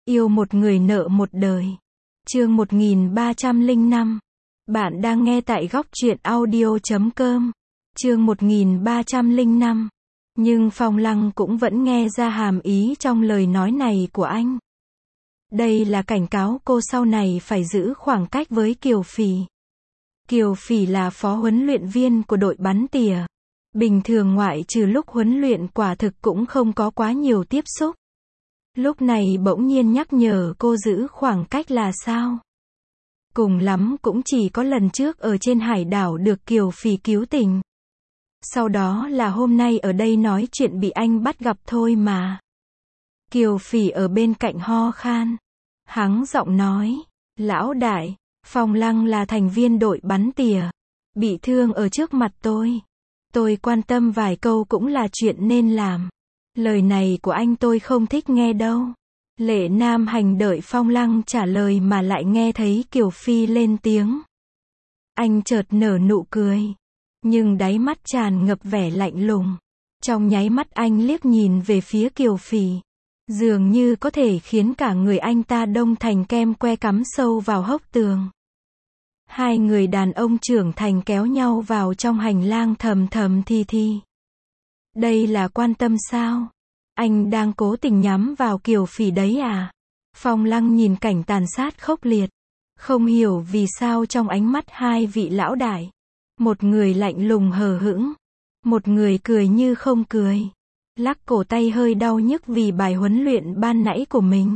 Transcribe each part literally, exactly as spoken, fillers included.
Yêu một người nợ một đời. Chương một nghìn ba trăm lẻ năm. Bạn đang nghe tại góc truyện audio chấm com. Chương một nghìn ba trăm lẻ năm. Nhưng Phong Lăng cũng vẫn nghe ra hàm ý trong lời nói này của anh. Đây là cảnh cáo cô sau này phải giữ khoảng cách với Kiều Phỉ. Kiều Phỉ là phó huấn luyện viên của đội bắn tỉa. Bình thường ngoại trừ lúc huấn luyện quả thực cũng không có quá nhiều tiếp xúc. Lúc này bỗng nhiên nhắc nhở cô giữ khoảng cách là sao? Cùng lắm cũng chỉ có lần trước ở trên hải đảo được Kiều Phỉ cứu tình. Sau đó là hôm nay ở đây nói chuyện bị anh bắt gặp thôi mà. Kiều Phỉ ở bên cạnh ho khan. Hắng giọng nói, lão đại, Phong Lăng là thành viên đội bắn tỉa. Bị thương ở trước mặt tôi. Tôi quan tâm vài câu cũng là chuyện nên làm. Lời này của anh tôi không thích nghe đâu. Lệ Nam Hành đợi Phong Lăng trả lời mà lại nghe thấy Kiều Phi lên tiếng. Anh chợt nở nụ cười. Nhưng đáy mắt tràn ngập vẻ lạnh lùng. Trong nháy mắt anh liếc nhìn về phía Kiều Phỉ. Dường như có thể khiến cả người anh ta đông thành kem que cắm sâu vào hốc tường. Hai người đàn ông trưởng thành kéo nhau vào trong hành lang thầm thầm thì thì. Đây là quan tâm sao? Anh đang cố tình nhắm vào Kiều Phỉ đấy à? Phong Lăng nhìn cảnh tàn sát khốc liệt. Không hiểu vì sao trong ánh mắt hai vị lão đại. Một người lạnh lùng hờ hững. Một người cười như không cười. Lắc cổ tay hơi đau nhức vì bài huấn luyện ban nãy của mình.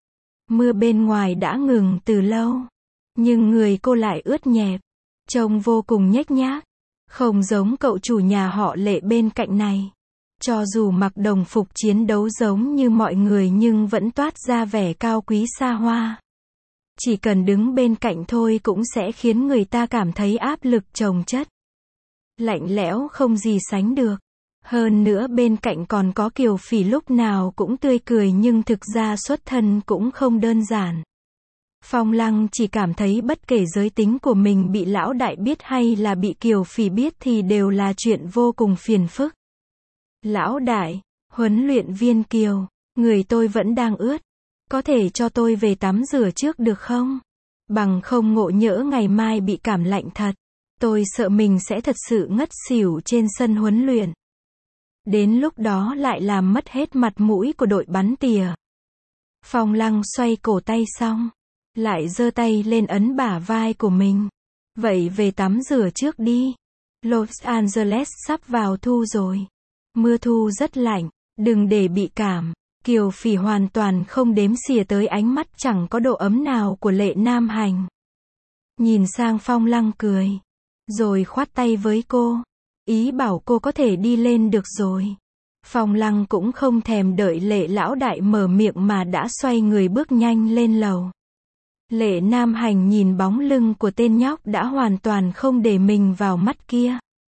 Mưa bên ngoài đã ngừng từ lâu. Nhưng người cô lại ướt nhẹp. Trông vô cùng nhếch nhác. Không giống cậu chủ nhà họ Lệ bên cạnh này. Cho dù mặc đồng phục chiến đấu giống như mọi người nhưng vẫn toát ra vẻ cao quý xa hoa. Chỉ cần đứng bên cạnh thôi cũng sẽ khiến người ta cảm thấy áp lực chồng chất. Lạnh lẽo không gì sánh được. Hơn nữa bên cạnh còn có Kiều Phỉ lúc nào cũng tươi cười nhưng thực ra xuất thân cũng không đơn giản. Phong Lăng chỉ cảm thấy bất kể giới tính của mình bị lão đại biết hay là bị Kiều Phỉ biết thì đều là chuyện vô cùng phiền phức. Lão đại, huấn luyện viên Kiều, người tôi vẫn đang ướt. Có thể cho tôi về tắm rửa trước được không? Bằng không ngộ nhỡ ngày mai bị cảm lạnh thật. Tôi sợ mình sẽ thật sự ngất xỉu trên sân huấn luyện. Đến lúc đó lại làm mất hết mặt mũi của đội bắn tỉa. Phong Lăng xoay cổ tay xong. Lại giơ tay lên ấn bả vai của mình. Vậy về tắm rửa trước đi. Los Angeles sắp vào thu rồi. Mưa thu rất lạnh, đừng để bị cảm. Kiều Phỉ hoàn toàn không đếm xỉa tới ánh mắt chẳng có độ ấm nào của Lệ Nam Hành. Nhìn sang Phong Lăng cười. Rồi khoát tay với cô. Ý bảo cô có thể đi lên được rồi. Phong Lăng cũng không thèm đợi Lệ lão đại mở miệng mà đã xoay người bước nhanh lên lầu. Lệ Nam Hành nhìn bóng lưng của tên nhóc đã hoàn toàn không để mình vào mắt kia.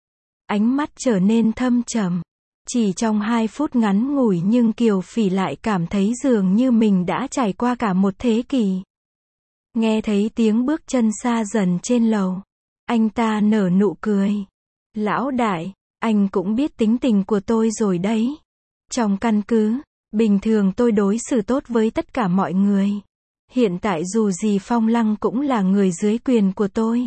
Ánh mắt trở nên thâm trầm. Chỉ trong hai phút ngắn ngủi nhưng Kiều Phỉ lại cảm thấy dường như mình đã trải qua cả một thế kỷ. Nghe thấy tiếng bước chân xa dần trên lầu. Anh ta nở nụ cười. Lão đại, anh cũng biết tính tình của tôi rồi đấy. Trong căn cứ, bình thường tôi đối xử tốt với tất cả mọi người. Hiện tại dù gì Phong Lăng cũng là người dưới quyền của tôi.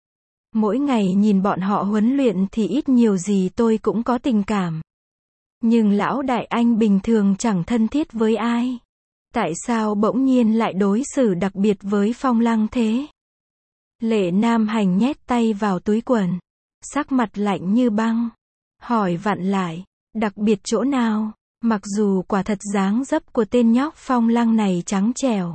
Mỗi ngày nhìn bọn họ huấn luyện thì ít nhiều gì tôi cũng có tình cảm. Nhưng lão đại anh bình thường chẳng thân thiết với ai. Tại sao bỗng nhiên lại đối xử đặc biệt với Phong Lăng thế? Lệ Nam Hành nhét tay vào túi quần. Sắc mặt lạnh như băng. Hỏi vặn lại, đặc biệt chỗ nào? Mặc dù quả thật dáng dấp của tên nhóc Phong Lăng này trắng trẻo.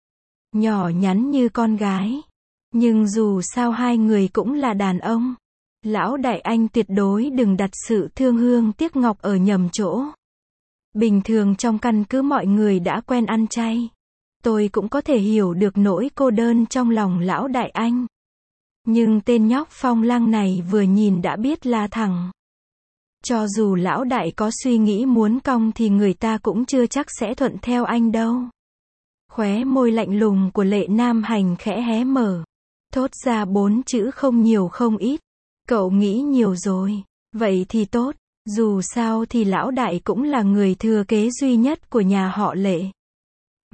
Nhỏ nhắn như con gái. Nhưng dù sao hai người cũng là đàn ông. Lão đại anh tuyệt đối đừng đặt sự thương hương tiếc ngọc ở nhầm chỗ. Bình thường trong căn cứ mọi người đã quen ăn chay. Tôi cũng có thể hiểu được nỗi cô đơn trong lòng lão đại anh. Nhưng tên nhóc Phong Lăng này vừa nhìn đã biết là thẳng. Cho dù lão đại có suy nghĩ muốn cong thì người ta cũng chưa chắc sẽ thuận theo anh đâu. Khóe môi lạnh lùng của Lệ Nam Hành khẽ hé mở. Thốt ra bốn chữ không nhiều không ít. Cậu nghĩ nhiều rồi. Vậy thì tốt. Dù sao thì lão đại cũng là người thừa kế duy nhất của nhà họ Lệ.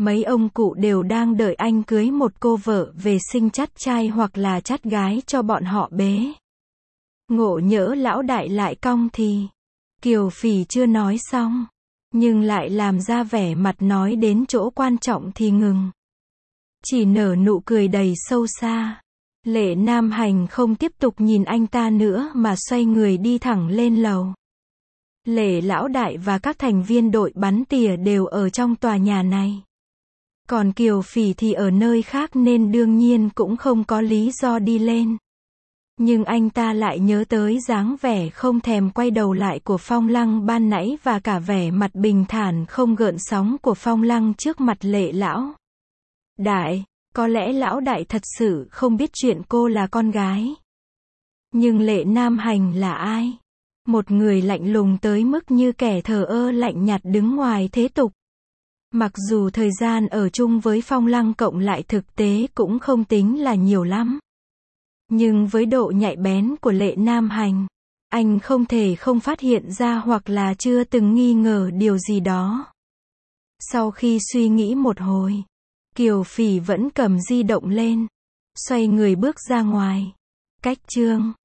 Mấy ông cụ đều đang đợi anh cưới một cô vợ về sinh chắt trai hoặc là chắt gái cho bọn họ bế. Ngộ nhỡ lão đại lại cong thì. Kiều Phỉ chưa nói xong, nhưng lại làm ra vẻ mặt nói đến chỗ quan trọng thì ngừng. Chỉ nở nụ cười đầy sâu xa. Lệ Nam Hành không tiếp tục nhìn anh ta nữa mà xoay người đi thẳng lên lầu. Lệ lão đại và các thành viên đội bắn tỉa đều ở trong tòa nhà này. Còn Kiều Phỉ thì ở nơi khác nên đương nhiên cũng không có lý do đi lên. Nhưng anh ta lại nhớ tới dáng vẻ không thèm quay đầu lại của Phong Lăng ban nãy và cả vẻ mặt bình thản không gợn sóng của Phong Lăng trước mặt Lệ lão đại. Có lẽ lão đại thật sự không biết chuyện cô là con gái. Nhưng Lệ Nam Hành là ai? Một người lạnh lùng tới mức như kẻ thờ ơ lạnh nhạt đứng ngoài thế tục. Mặc dù thời gian ở chung với Phong Lăng cộng lại thực tế cũng không tính là nhiều lắm. Nhưng với độ nhạy bén của Lệ Nam Hành, anh không thể không phát hiện ra hoặc là chưa từng nghi ngờ điều gì đó. Sau khi suy nghĩ một hồi, Kiều Phỉ vẫn cầm di động lên, xoay người bước ra ngoài. Cách chương